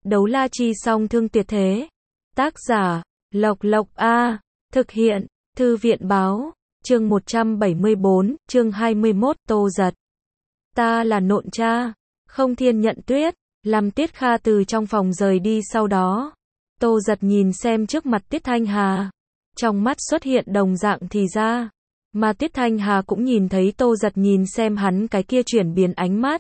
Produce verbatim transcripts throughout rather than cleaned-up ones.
Đấu la chi song thương tuyệt thế. Tác giả, Lộc Lộc A. Thực hiện, Thư viện báo. Chương một trăm bảy mươi bốn, chương hai mươi mốt, Tô Giật. Ta là nộn cha. Không Thiên Nhận Tuyết. Làm Tiết Kha từ trong phòng rời đi sau đó. Tô Giật nhìn xem trước mặt Tiết Thanh Hà. Trong mắt xuất hiện đồng dạng thì ra. Mà Tiết Thanh Hà cũng nhìn thấy Tô Giật nhìn xem hắn cái kia chuyển biến ánh mắt.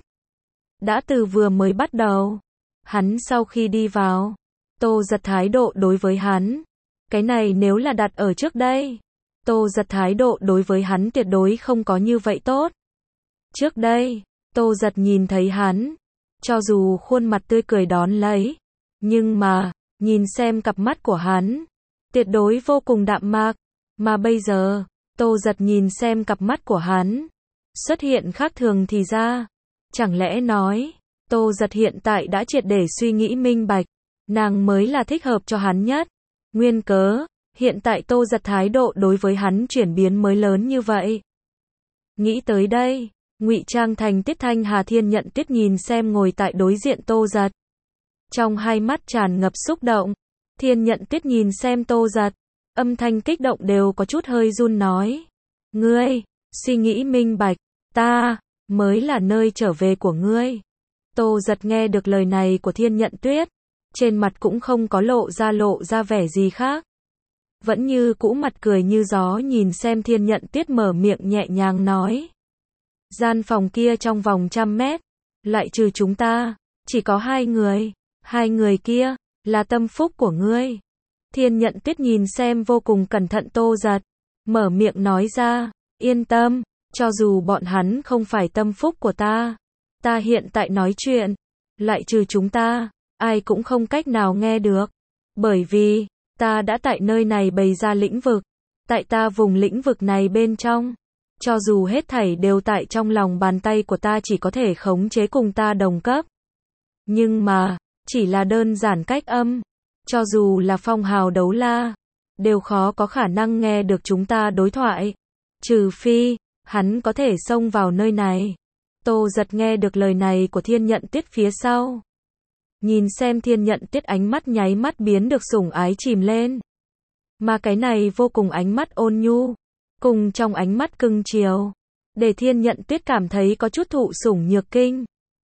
Đã từ vừa mới bắt đầu. Hắn sau khi đi vào. Tô Giật thái độ đối với hắn. Cái này nếu là đặt ở trước đây. Tô Giật thái độ đối với hắn tuyệt đối không có như vậy tốt. Trước đây, Tô Giật nhìn thấy hắn. Cho dù khuôn mặt tươi cười đón lấy. Nhưng mà, nhìn xem cặp mắt của hắn. Tuyệt đối vô cùng đạm mạc. Mà bây giờ, Tô Giật nhìn xem cặp mắt của hắn. Xuất hiện khác thường thì ra. Chẳng lẽ nói, Tô Giật hiện tại đã triệt để suy nghĩ minh bạch. Nàng mới là thích hợp cho hắn nhất. Nguyên cớ, hiện tại Tô Giật thái độ đối với hắn chuyển biến mới lớn như vậy. Nghĩ tới đây, ngụy trang thành Tiết Thanh Hà Thiên Nhận Tuyết nhìn xem ngồi tại đối diện Tô Giật. Trong hai mắt tràn ngập xúc động. Thiên Nhận Tuyết nhìn xem Tô Giật. Âm thanh kích động đều có chút hơi run nói. Ngươi, suy nghĩ minh bạch, ta, mới là nơi trở về của ngươi. Tô Giật nghe được lời này của Thiên Nhận Tuyết. Trên mặt cũng không có lộ ra lộ ra vẻ gì khác. Vẫn như cũ mặt cười như gió nhìn xem Thiên Nhận Tuyết mở miệng nhẹ nhàng nói. Gian phòng kia trong vòng trăm mét. Lại trừ chúng ta, chỉ có hai người. Hai người kia, là tâm phúc của ngươi. Thiên Nhận Tuyết nhìn xem vô cùng cẩn thận Tô Giật. Mở miệng nói ra, yên tâm, cho dù bọn hắn không phải tâm phúc của ta. Ta hiện tại nói chuyện, lại trừ chúng ta, ai cũng không cách nào nghe được. Bởi vì, ta đã tại nơi này bày ra lĩnh vực. Tại ta vùng lĩnh vực này bên trong. Cho dù hết thảy đều tại trong lòng bàn tay của ta chỉ có thể khống chế cùng ta đồng cấp. Nhưng mà, chỉ là đơn giản cách âm. Cho dù là phong hào đấu la, đều khó có khả năng nghe được chúng ta đối thoại. Trừ phi, hắn có thể xông vào nơi này. Tô Giật nghe được lời này của Thiên Nhận Tuyết phía sau. Nhìn xem Thiên Nhận Tuyết ánh mắt nháy mắt biến được sủng ái chìm lên. Mà cái này vô cùng ánh mắt ôn nhu. Cùng trong ánh mắt cưng chiều. Để Thiên Nhận Tuyết cảm thấy có chút thụ sủng nhược kinh.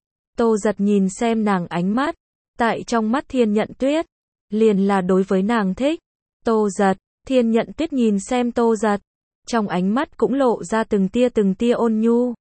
Tô Giật nhìn xem nàng ánh mắt. Tại trong mắt Thiên Nhận Tuyết. Liền là đối với nàng thích. Tô Giật, Thiên Nhận Tuyết nhìn xem Tô Giật. Trong ánh mắt cũng lộ ra từng tia từng tia ôn nhu.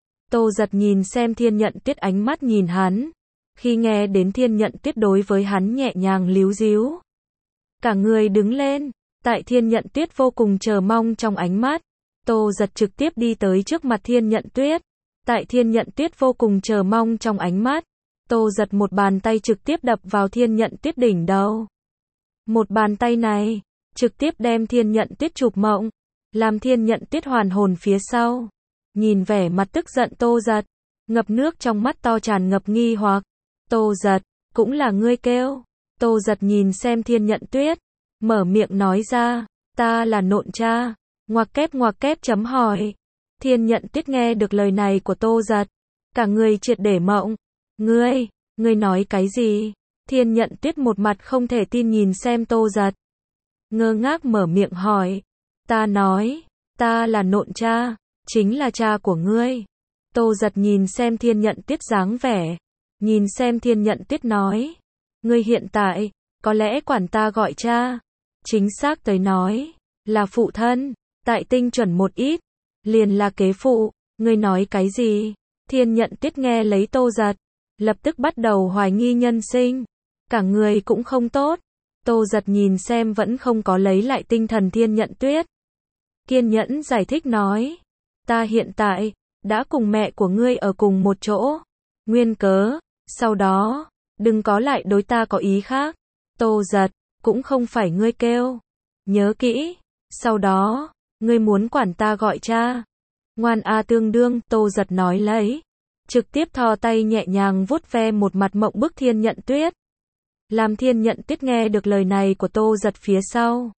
Tô Giật nhìn xem Thiên Nhận Tuyết ánh mắt nhìn hắn. Khi nghe đến Thiên Nhận Tuyết đối với hắn nhẹ nhàng líu díu. Cả người đứng lên. Tại Thiên Nhận Tuyết vô cùng chờ mong trong ánh mắt. Tô Giật trực tiếp đi tới trước mặt Thiên Nhận Tuyết. Tại Thiên Nhận Tuyết vô cùng chờ mong trong ánh mắt. Tô Giật một bàn tay trực tiếp đập vào Thiên Nhận Tuyết đỉnh đầu. Một bàn tay này, trực tiếp đem Thiên Nhận Tuyết chụp mộng. Làm Thiên Nhận Tuyết hoàn hồn phía sau. Nhìn vẻ mặt tức giận Tô Giật. Ngập nước trong mắt to tràn ngập nghi hoặc. Tô Giật, cũng là ngươi kêu. Tô Giật nhìn xem Thiên Nhận Tuyết. Mở miệng nói ra, ta là nộn cha. Ngoặc kép ngoặc kép chấm hỏi. Thiên Nhận Tuyết nghe được lời này của Tô Giật. Cả người triệt để mộng. Ngươi, ngươi nói cái gì? Thiên Nhận Tuyết một mặt không thể tin nhìn xem Tô Giật. Ngơ ngác mở miệng hỏi. Ta nói, ta là nộn cha, chính là cha của ngươi. Tô Giật nhìn xem Thiên Nhận Tuyết dáng vẻ. Nhìn xem Thiên Nhận Tuyết nói. Ngươi hiện tại, có lẽ quản ta gọi cha. Chính xác tới nói, là phụ thân. Tại tinh chuẩn một ít, liền là kế phụ. Ngươi nói cái gì? Thiên Nhận Tuyết nghe lấy Tô Giật. Lập tức bắt đầu hoài nghi nhân sinh. Cả người cũng không tốt. Tô Giật nhìn xem vẫn không có lấy lại tinh thần Thiên Nhận Tuyết. Kiên nhẫn giải thích nói. Ta hiện tại, đã cùng mẹ của ngươi ở cùng một chỗ. Nguyên cớ, sau đó, đừng có lại đối ta có ý khác. Tô Giật, cũng không phải ngươi kêu. Nhớ kỹ, sau đó, ngươi muốn quản ta gọi cha. Ngoan a tương đương, Tô Giật nói lấy. Trực tiếp thò tay nhẹ nhàng vuốt ve một mặt mộng bức Thiên Nhận Tuyết. Làm Thiên Nhận Tuyết nghe được lời này của Tô Giật phía sau.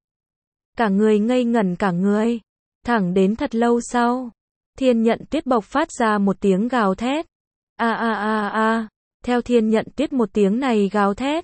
Cả người ngây ngẩn cả người. Thẳng đến thật lâu sau. Thiên Nhận Tuyết bộc phát ra một tiếng gào thét. A a a a. Theo Thiên Nhận Tuyết một tiếng này gào thét.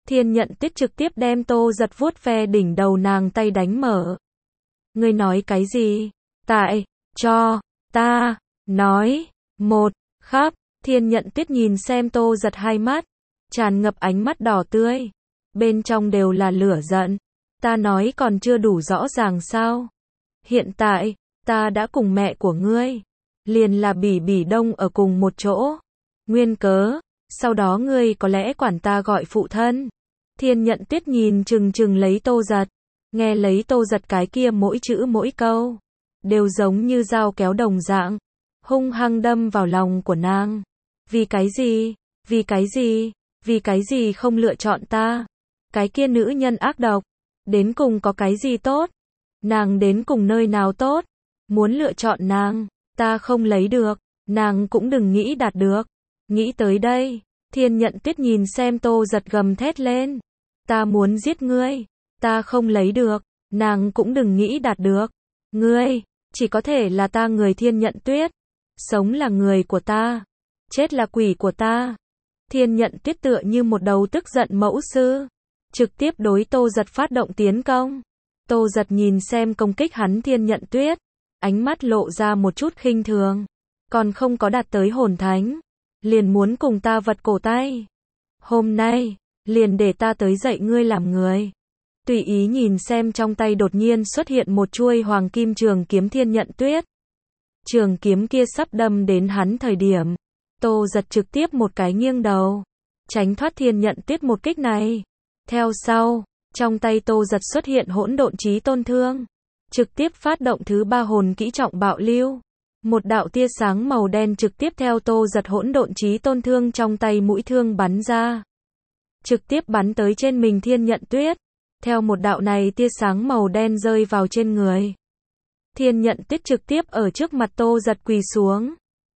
Thiên Nhận Tuyết trực tiếp đem Tô Giật vuốt ve đỉnh đầu nàng tay đánh mở. Ngươi nói cái gì? Tại, cho, ta, nói, một, khắc, Thiên Nhận Tuyết nhìn xem Tô Giật hai mắt, tràn ngập ánh mắt đỏ tươi. Bên trong đều là lửa giận. Ta nói còn chưa đủ rõ ràng sao? Hiện tại, ta đã cùng mẹ của ngươi, liền là Bỉ Bỉ Đông ở cùng một chỗ. Nguyên cớ, sau đó ngươi có lẽ quản ta gọi phụ thân. Thiên Nhận Tuyết nhìn chừng chừng lấy Tô Giật, nghe lấy Tô Giật cái kia mỗi chữ mỗi câu, đều giống như dao kéo đồng dạng, hung hăng đâm vào lòng của nàng. Vì cái gì? Vì cái gì? Vì cái gì không lựa chọn ta? Cái kia nữ nhân ác độc, đến cùng có cái gì tốt? Nàng đến cùng nơi nào tốt? Muốn lựa chọn nàng, ta không lấy được, nàng cũng đừng nghĩ đạt được. Nghĩ tới đây, Thiên Nhận Tuyết nhìn xem Tô Giật gầm thét lên. Ta muốn giết ngươi, ta không lấy được, nàng cũng đừng nghĩ đạt được. Ngươi, chỉ có thể là ta người Thiên Nhận Tuyết. Sống là người của ta, chết là quỷ của ta. Thiên Nhận Tuyết tựa như một đầu tức giận mẫu sư, trực tiếp đối Tô Giật phát động tiến công. Tô Giật nhìn xem công kích hắn Thiên Nhận Tuyết, ánh mắt lộ ra một chút khinh thường. Còn không có đạt tới hồn thánh, liền muốn cùng ta vật cổ tay. Hôm nay, liền để ta tới dạy ngươi làm người. Tùy ý nhìn xem trong tay đột nhiên xuất hiện một chuôi hoàng kim trường kiếm Thiên Nhận Tuyết. Trường kiếm kia sắp đâm đến hắn thời điểm, Tô Giật trực tiếp một cái nghiêng đầu, tránh thoát Thiên Nhận Tuyết một kích này. Theo sau, trong tay Tô Giật xuất hiện hỗn độn chí tôn thương, trực tiếp phát động thứ ba hồn kỹ trọng bạo lưu. Một đạo tia sáng màu đen trực tiếp theo Tô Giật hỗn độn chí tôn thương trong tay mũi thương bắn ra, trực tiếp bắn tới trên mình Thiên Nhận Tuyết. Theo một đạo này tia sáng màu đen rơi vào trên người, Thiên Nhận Tuyết trực tiếp ở trước mặt Tô Giật quỳ xuống.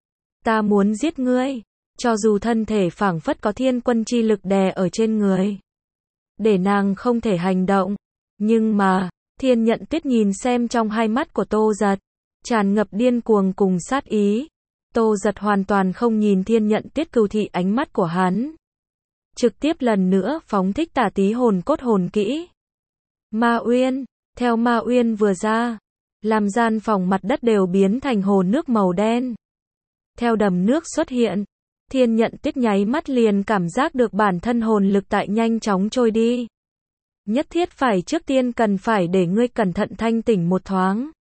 Ta muốn giết ngươi, cho dù thân thể phảng phất có thiên quân chi lực đè ở trên người, để nàng không thể hành động. Nhưng mà, Thiên Nhận Tuyết nhìn xem trong hai mắt của Tô Giật, tràn ngập điên cuồng cùng sát ý. Tô Giật hoàn toàn không nhìn Thiên Nhận Tuyết cừu thị ánh mắt của hắn, trực tiếp lần nữa phóng thích Tà Tí hồn cốt hồn kỹ. Ma Uyên, theo Ma Uyên vừa ra, làm gian phòng mặt đất đều biến thành hồ nước màu đen. Theo đầm nước xuất hiện, Thiên Nhận Tuyết nháy mắt liền cảm giác được bản thân hồn lực tại nhanh chóng trôi đi. Nhất thiết phải trước tiên cần phải để ngươi cẩn thận thanh tỉnh một thoáng.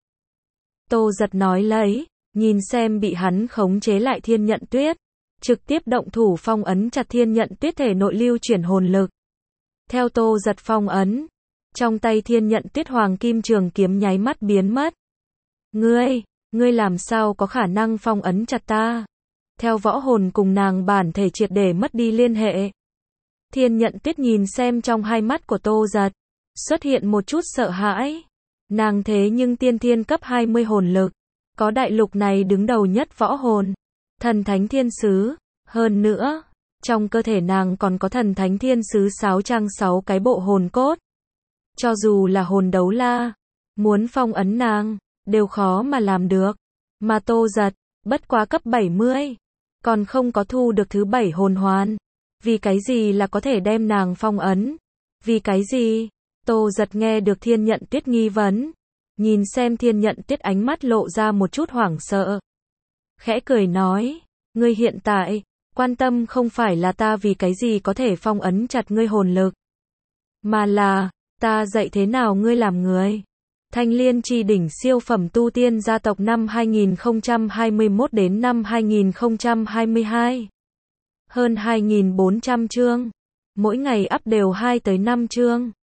Tô Giật nói lấy, nhìn xem bị hắn khống chế lại Thiên Nhận Tuyết, trực tiếp động thủ phong ấn chặt Thiên Nhận Tuyết thể nội lưu chuyển hồn lực. Theo Tô Giật phong ấn, trong tay Thiên Nhận Tuyết hoàng kim trường kiếm nháy mắt biến mất. Ngươi, ngươi làm sao có khả năng phong ấn chặt ta? Theo võ hồn cùng nàng bản thể triệt để mất đi liên hệ. Thiên Nhận Tuyết nhìn xem trong hai mắt của Tô Giật, xuất hiện một chút sợ hãi. Nàng thế nhưng tiên thiên cấp hai mươi hồn lực, có đại lục này đứng đầu nhất võ hồn, thần thánh thiên sứ. Hơn nữa, trong cơ thể nàng còn có thần thánh thiên sứ sáu trang sáu cái bộ hồn cốt. Cho dù là hồn đấu la, muốn phong ấn nàng, đều khó mà làm được. Mà Tô Giật, bất quá cấp bảy mươi, còn không có thu được thứ bảy hồn hoàn. Vì cái gì là có thể đem nàng phong ấn? Vì cái gì? Tô Giật nghe được Thiên Nhận Tuyết nghi vấn, nhìn xem Thiên Nhận Tuyết ánh mắt lộ ra một chút hoảng sợ. Khẽ cười nói, ngươi hiện tại, quan tâm không phải là ta vì cái gì có thể phong ấn chặt ngươi hồn lực, mà là, ta dạy thế nào ngươi làm người. Thanh Liên Chi Đỉnh siêu phẩm tu tiên gia tộc năm hai nghìn không trăm hai mươi mốt đến năm hai nghìn không trăm hai mươi hai. Hơn hai nghìn bốn trăm chương. Mỗi ngày up đều hai tới năm chương.